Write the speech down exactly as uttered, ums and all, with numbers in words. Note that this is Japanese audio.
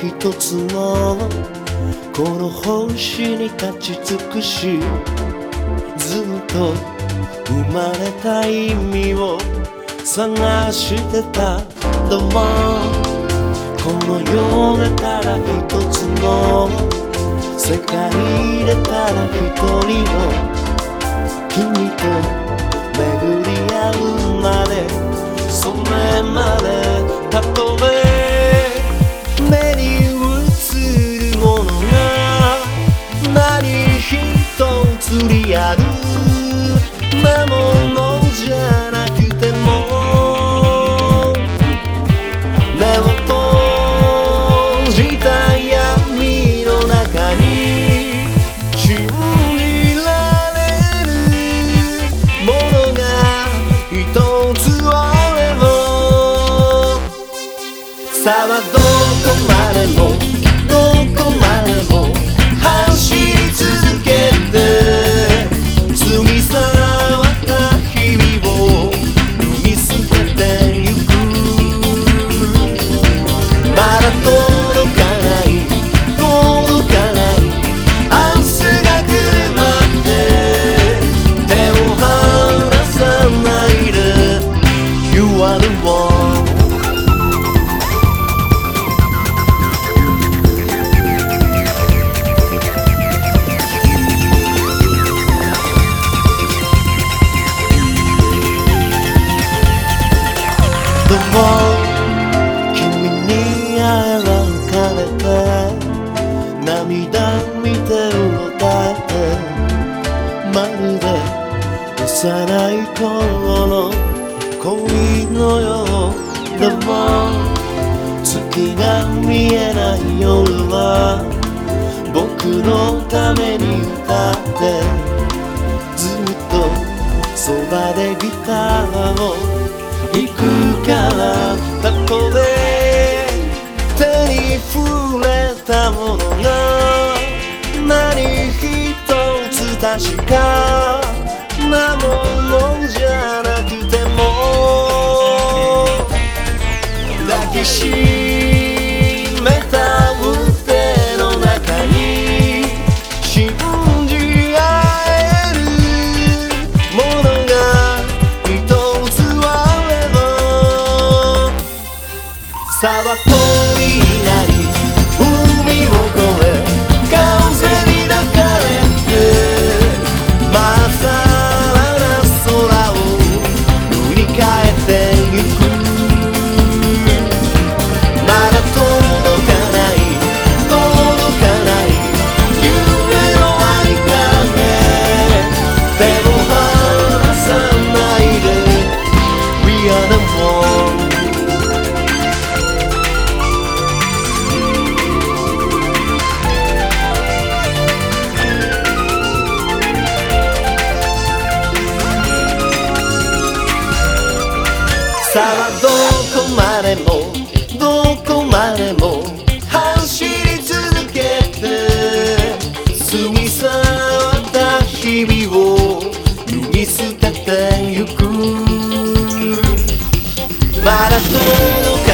一つのこの星に立ち尽くし、ずっと生まれた意味を探してた。どうもこの世だったら一つの世界でたら一人の君と巡り合うまで、それまでたとえ目に映るものが何一つリアルなものじゃなくても、目を閉じた闇の中に信じられるものが一つあれば、さあどこまでもどこまでも走り続けて、過ぎ去った日々を脱ぎ捨ててゆく。まだ届かない届かない明日が来るまで手を離さないで You are the one。どうも君に会えば浮かべて涙見てうろたえて、まるで幼い頃の恋のよう。でも月が見えない夜は僕のために歌って、ずっとそばでギターを弾くから。たとえ手に触れたものが何一つ確かなものじゃなくても、抱きしめた腕の中に信じ合えるものが一つあれば、さあ遠いなり海を越え風に抱かれて、まっさらな空を塗り替えてゆく。まだ届かない届かない夢の愛影、手を離さないで We are the one。さあどこまでもどこまでも走り続けて、過ぎ去った日々を脱ぎ捨ててゆく。まだ届か